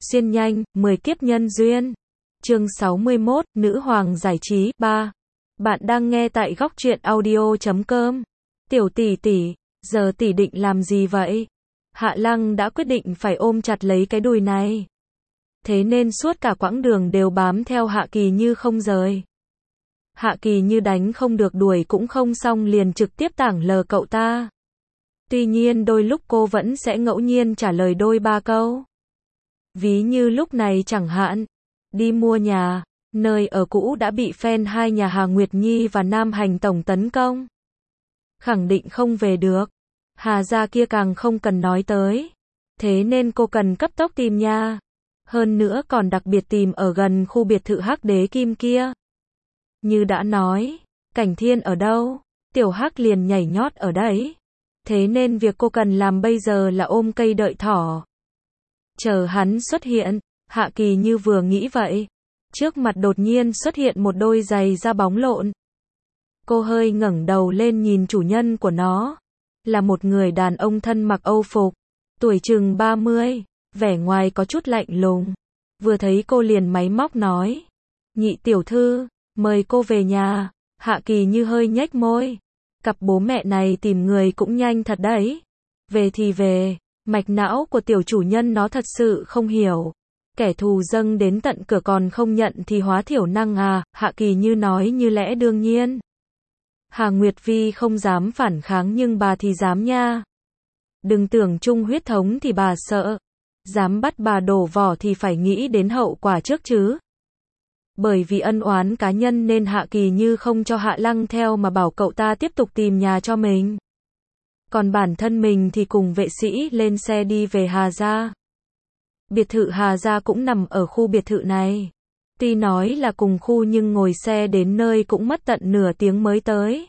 Xuyên nhanh, 10 kiếp nhân duyên. Chương 61, Nữ hoàng giải trí 3. Bạn đang nghe tại góc truyện audio.com. Tiểu tỷ tỷ, giờ tỷ định làm gì vậy? Hạ Lăng đã quyết định phải ôm chặt lấy cái đùi này. Thế nên suốt cả quãng đường đều bám theo Hạ Kỳ Như không rời. Hạ Kỳ Như đánh không được đuổi cũng không xong liền trực tiếp tảng lờ cậu ta. Tuy nhiên đôi lúc cô vẫn sẽ ngẫu nhiên trả lời đôi ba câu. Ví như lúc này chẳng hạn, đi mua nhà, nơi ở cũ đã bị fan hai nhà Hà Nguyệt Nhi và Nam Hành Tổng tấn công. Khẳng định không về được. Hà gia kia càng không cần nói tới. Thế nên cô cần cấp tốc tìm nhà. Hơn nữa còn đặc biệt tìm ở gần khu biệt thự Hắc Đế Kim kia. Như đã nói, Cảnh Thiên ở đâu, Tiểu Hắc liền nhảy nhót ở đấy. Thế nên việc cô cần làm bây giờ là ôm cây đợi thỏ. Chờ hắn xuất hiện, Hạ Kỳ Như vừa nghĩ vậy. Trước mặt đột nhiên xuất hiện một đôi giày da bóng lộn. Cô hơi ngẩng đầu lên nhìn chủ nhân của nó. Là một người đàn ông thân mặc Âu phục. Tuổi chừng 30, vẻ ngoài có chút lạnh lùng. Vừa thấy cô liền máy móc nói. Nhị tiểu thư, mời cô về nhà. Hạ Kỳ Như hơi nhếch môi. Cặp bố mẹ này tìm người cũng nhanh thật đấy. Về thì về, mạch não của tiểu chủ nhân nó thật sự không hiểu. Kẻ thù dâng đến tận cửa còn không nhận thì hóa thiểu năng à, Hạ Kỳ Như nói như lẽ đương nhiên. Hà Nguyệt Vi không dám phản kháng nhưng bà thì dám nha. Đừng tưởng chung huyết thống thì bà sợ. Dám bắt bà đổ vỏ thì phải nghĩ đến hậu quả trước chứ. Bởi vì ân oán cá nhân nên Hạ Kỳ Như không cho Hạ Lăng theo mà bảo cậu ta tiếp tục tìm nhà cho mình. Còn bản thân mình thì cùng vệ sĩ lên xe đi về Hà gia. Biệt thự Hà gia cũng nằm ở khu biệt thự này. Tuy nói là cùng khu nhưng ngồi xe đến nơi cũng mất tận nửa tiếng mới tới.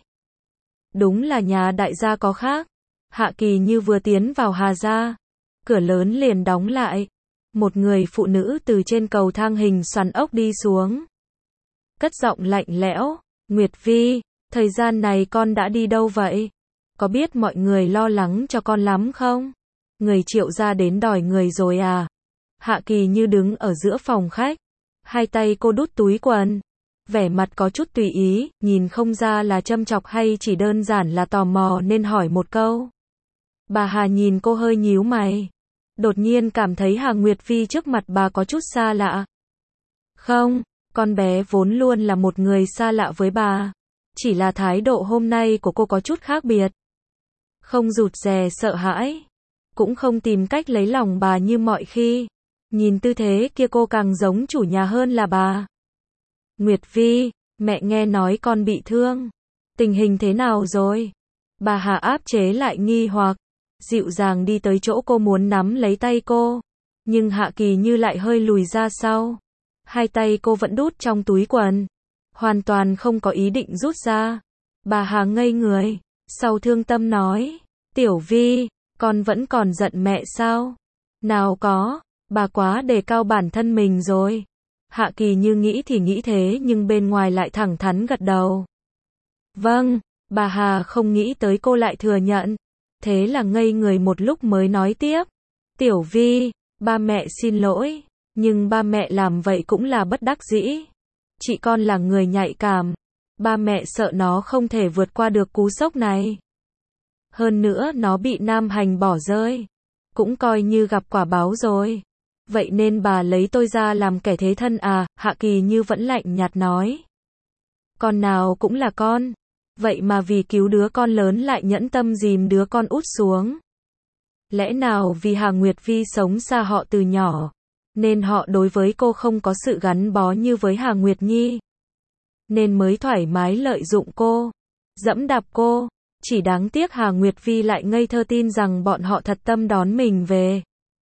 Đúng là nhà đại gia có khác. Hạ Kỳ Như vừa tiến vào Hà gia, cửa lớn liền đóng lại. Một người phụ nữ từ trên cầu thang hình xoắn ốc đi xuống. Cất giọng lạnh lẽo, Nguyệt Vi, thời gian này con đã đi đâu vậy? Có biết mọi người lo lắng cho con lắm không? Người Triệu gia đến đòi người rồi à? Hạ Kỳ Như đứng ở giữa phòng khách. Hai tay cô đút túi quần. Vẻ mặt có chút tùy ý, nhìn không ra là châm chọc hay chỉ đơn giản là tò mò nên hỏi một câu. Bà Hà nhìn cô hơi nhíu mày. Đột nhiên cảm thấy Hà Nguyệt Vi trước mặt bà có chút xa lạ. Không, con bé vốn luôn là một người xa lạ với bà. Chỉ là thái độ hôm nay của cô có chút khác biệt. Không rụt rè sợ hãi. Cũng không tìm cách lấy lòng bà như mọi khi. Nhìn tư thế kia cô càng giống chủ nhà hơn là bà. Nguyệt Vi, mẹ nghe nói con bị thương. Tình hình thế nào rồi? Bà Hà áp chế lại nghi hoặc. Dịu dàng đi tới chỗ cô muốn nắm lấy tay cô. Nhưng Hạ Kỳ Như lại hơi lùi ra sau. Hai tay cô vẫn đút trong túi quần. Hoàn toàn không có ý định rút ra. Bà Hà ngây người. Sau thương tâm nói. Tiểu Vi, con vẫn còn giận mẹ sao? Nào có, bà quá đề cao bản thân mình rồi. Hạ Kỳ Như nghĩ thì nghĩ thế nhưng bên ngoài lại thẳng thắn gật đầu. Vâng, bà Hà không nghĩ tới cô lại thừa nhận. Thế là ngây người một lúc mới nói tiếp. Tiểu Vi, ba mẹ xin lỗi. Nhưng ba mẹ làm vậy cũng là bất đắc dĩ. Chị con là người nhạy cảm. Ba mẹ sợ nó không thể vượt qua được cú sốc này. Hơn nữa nó bị Nam Hành bỏ rơi. Cũng coi như gặp quả báo rồi. Vậy nên bà lấy tôi ra làm kẻ thế thân à? Hạ Kỳ Như vẫn lạnh nhạt nói. Con nào cũng là con. Vậy mà vì cứu đứa con lớn lại nhẫn tâm dìm đứa con út xuống. Lẽ nào vì Hà Nguyệt Vi sống xa họ từ nhỏ, nên họ đối với cô không có sự gắn bó như với Hà Nguyệt Nhi. Nên mới thoải mái lợi dụng cô, dẫm đạp cô. Chỉ đáng tiếc Hà Nguyệt Vi lại ngây thơ tin rằng bọn họ thật tâm đón mình về.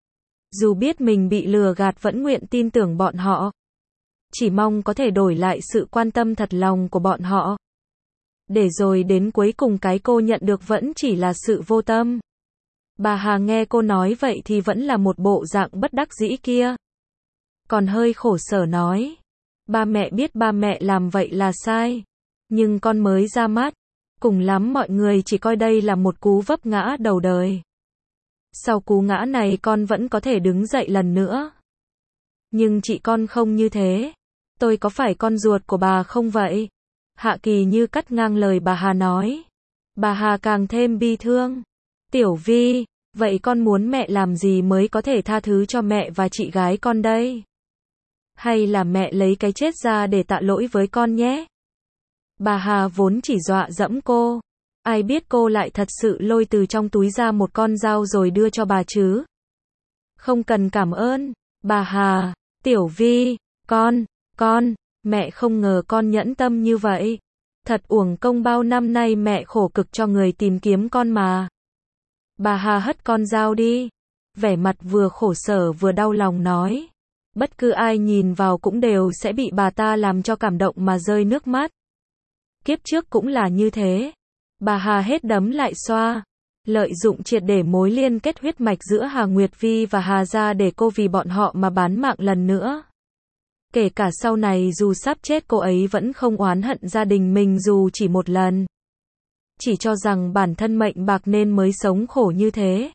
Dù biết mình bị lừa gạt vẫn nguyện tin tưởng bọn họ. Chỉ mong có thể đổi lại sự quan tâm thật lòng của bọn họ. Để rồi đến cuối cùng cái cô nhận được vẫn chỉ là sự vô tâm. Bà Hà nghe cô nói vậy thì vẫn là một bộ dạng bất đắc dĩ kia. Còn hơi khổ sở nói. Ba mẹ biết ba mẹ làm vậy là sai. Nhưng con mới ra mắt. Cùng lắm mọi người chỉ coi đây là một cú vấp ngã đầu đời. Sau cú ngã này con vẫn có thể đứng dậy lần nữa. Nhưng chị con không như thế. Tôi có phải con ruột của bà không vậy? Hạ Kỳ Như cắt ngang lời bà Hà nói. Bà Hà càng thêm bi thương. Tiểu Vi, vậy con muốn mẹ làm gì mới có thể tha thứ cho mẹ và chị gái con đây? Hay là mẹ lấy cái chết ra để tạ lỗi với con nhé? Bà Hà vốn chỉ dọa dẫm cô. Ai biết cô lại thật sự lôi từ trong túi ra một con dao rồi đưa cho bà chứ. Không cần cảm ơn, bà Hà. Tiểu Vi, con, mẹ không ngờ con nhẫn tâm như vậy. Thật uổng công bao năm nay mẹ khổ cực cho người tìm kiếm con mà. Bà Hà hất con dao đi. Vẻ mặt vừa khổ sở vừa đau lòng nói. Bất cứ ai nhìn vào cũng đều sẽ bị bà ta làm cho cảm động mà rơi nước mắt. Kiếp trước cũng là như thế. Bà Hà hết đấm lại xoa. Lợi dụng triệt để mối liên kết huyết mạch giữa Hà Nguyệt Vi và Hà gia để cô vì bọn họ mà bán mạng lần nữa. Kể cả sau này dù sắp chết cô ấy vẫn không oán hận gia đình mình dù chỉ một lần. Chỉ cho rằng bản thân mệnh bạc nên mới sống khổ như thế.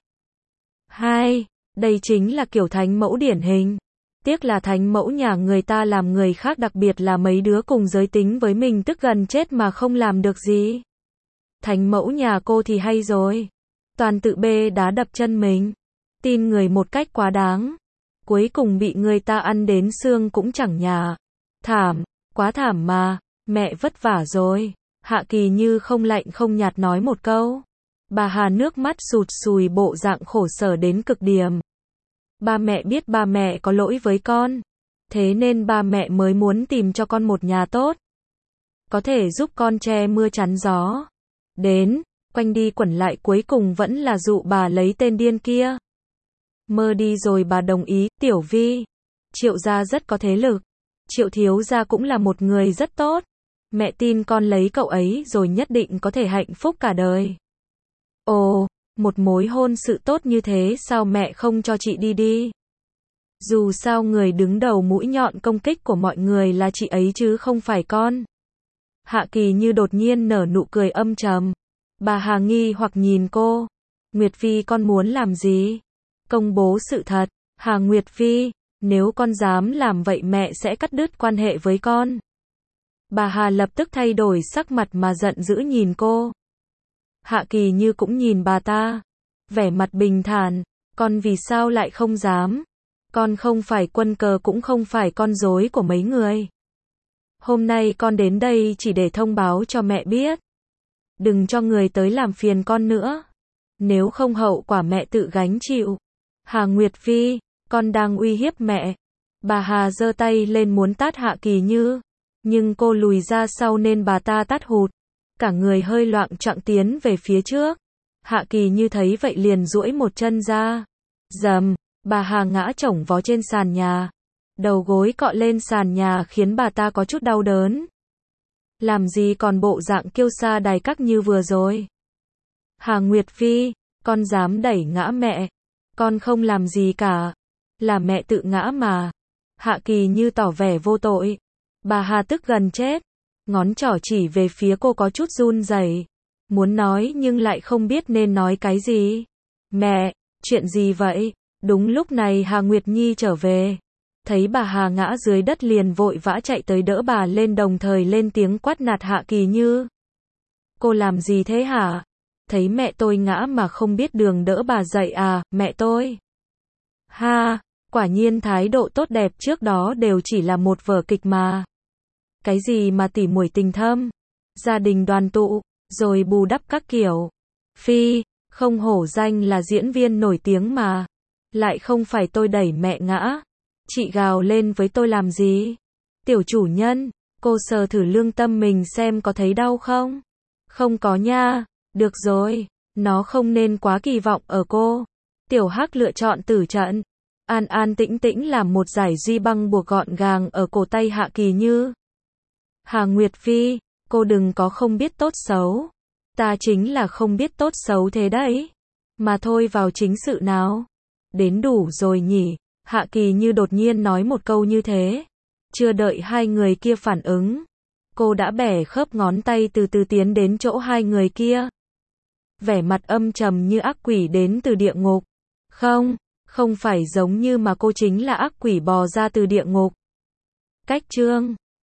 Đây chính là kiểu thánh mẫu điển hình. Tiếc là thánh mẫu nhà người ta làm người khác đặc biệt là mấy đứa cùng giới tính với mình tức gần chết mà không làm được gì. Thánh mẫu nhà cô thì hay rồi. Toàn tự bê đá đập chân mình. Tin người một cách quá đáng. Cuối cùng bị người ta ăn đến xương cũng chẳng nhả. Thảm, quá thảm mà. Mẹ vất vả rồi. Hạ Kỳ Như không lạnh không nhạt nói một câu. Bà Hà nước mắt sụt sùi bộ dạng khổ sở đến cực điểm. Ba mẹ biết ba mẹ có lỗi với con. Thế nên ba mẹ mới muốn tìm cho con một nhà tốt. Có thể giúp con che mưa chắn gió. Đến, quanh đi quẩn lại cuối cùng vẫn là dụ bà lấy tên điên kia. Mơ đi rồi bà đồng ý. Tiểu Vi, Triệu gia rất có thế lực. Triệu thiếu gia cũng là một người rất tốt. Mẹ tin con lấy cậu ấy rồi nhất định có thể hạnh phúc cả đời. Ồ, một mối hôn sự tốt như thế sao mẹ không cho chị đi? Dù sao người đứng đầu mũi nhọn công kích của mọi người là chị ấy chứ không phải con. Hạ Kỳ Như đột nhiên nở nụ cười âm trầm. Bà Hà nghi hoặc nhìn cô. Nguyệt Vi con muốn làm gì? Công bố sự thật. Hà Nguyệt Vi, nếu con dám làm vậy mẹ sẽ cắt đứt quan hệ với con. Bà Hà lập tức thay đổi sắc mặt mà giận dữ nhìn cô. Hạ Kỳ Như cũng nhìn bà ta. Vẻ mặt bình thản. Con vì sao lại không dám? Con không phải quân cờ cũng không phải con rối của mấy người. Hôm nay con đến đây chỉ để thông báo cho mẹ biết. Đừng cho người tới làm phiền con nữa. Nếu không hậu quả mẹ tự gánh chịu. Hà Nguyệt Vi, con đang uy hiếp mẹ. Bà Hà giơ tay lên muốn tát Hạ Kỳ Như. Nhưng cô lùi ra sau nên bà ta tát hụt. Cả người hơi loạng choạng tiến về phía trước. Hạ Kỳ Như thấy vậy liền duỗi một chân ra. Dầm, bà Hà ngã chổng vó trên sàn nhà. Đầu gối cọ lên sàn nhà khiến bà ta có chút đau đớn. Làm gì còn bộ dạng kiêu sa đài các như vừa rồi. Hà Nguyệt Vi, con dám đẩy ngã mẹ. Con không làm gì cả. Là mẹ tự ngã mà. Hạ Kỳ Như tỏ vẻ vô tội. Bà Hà tức gần chết. Ngón trỏ chỉ về phía cô có chút run rẩy. Muốn nói nhưng lại không biết nên nói cái gì. Mẹ, chuyện gì vậy? Đúng lúc này Hà Nguyệt Nhi trở về. Thấy bà Hà ngã dưới đất liền vội vã chạy tới đỡ bà lên đồng thời lên tiếng quát nạt Hạ Kỳ Như. Cô làm gì thế hả? Thấy mẹ tôi ngã mà không biết đường đỡ bà dậy à, mẹ tôi. Ha, quả nhiên thái độ tốt đẹp trước đó đều chỉ là một vở kịch mà. Cái gì mà tỉ muội tình thâm, gia đình đoàn tụ, rồi bù đắp các kiểu. Phi, không hổ danh là diễn viên nổi tiếng mà. Lại không phải tôi đẩy mẹ ngã. Chị gào lên với tôi làm gì? Tiểu chủ nhân, cô sờ thử lương tâm mình xem có thấy đau không? Không có nha. Được rồi, nó không nên quá kỳ vọng ở cô. Tiểu Hắc lựa chọn tử trận. An an tĩnh tĩnh làm một giải duy băng buộc gọn gàng ở cổ tay Hạ Kỳ Như. Hà Nguyệt Vi, cô đừng có không biết tốt xấu. Ta chính là không biết tốt xấu thế đấy. Mà thôi vào chính sự nào. Đến đủ rồi nhỉ. Hạ Kỳ Như đột nhiên nói một câu như thế. Chưa đợi hai người kia phản ứng. Cô đã bẻ khớp ngón tay từ từ tiến đến chỗ hai người kia. Vẻ mặt âm trầm như ác quỷ đến từ địa ngục. Không phải giống như mà cô chính là ác quỷ bò ra từ địa ngục. Cách chương